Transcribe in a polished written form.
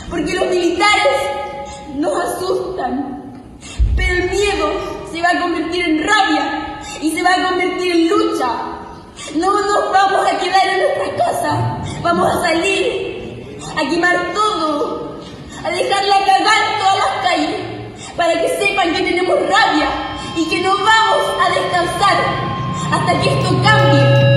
porque los militares nos asustan, pero el miedo se va a convertir en rabia y se va a convertir en lucha. No nos vamos a quedar en nuestras casas, vamos a salir, a quemar todo, a dejarla cagar en todas las calles, para que sepan que tenemos rabia y que no vamos a descansar hasta que esto cambie.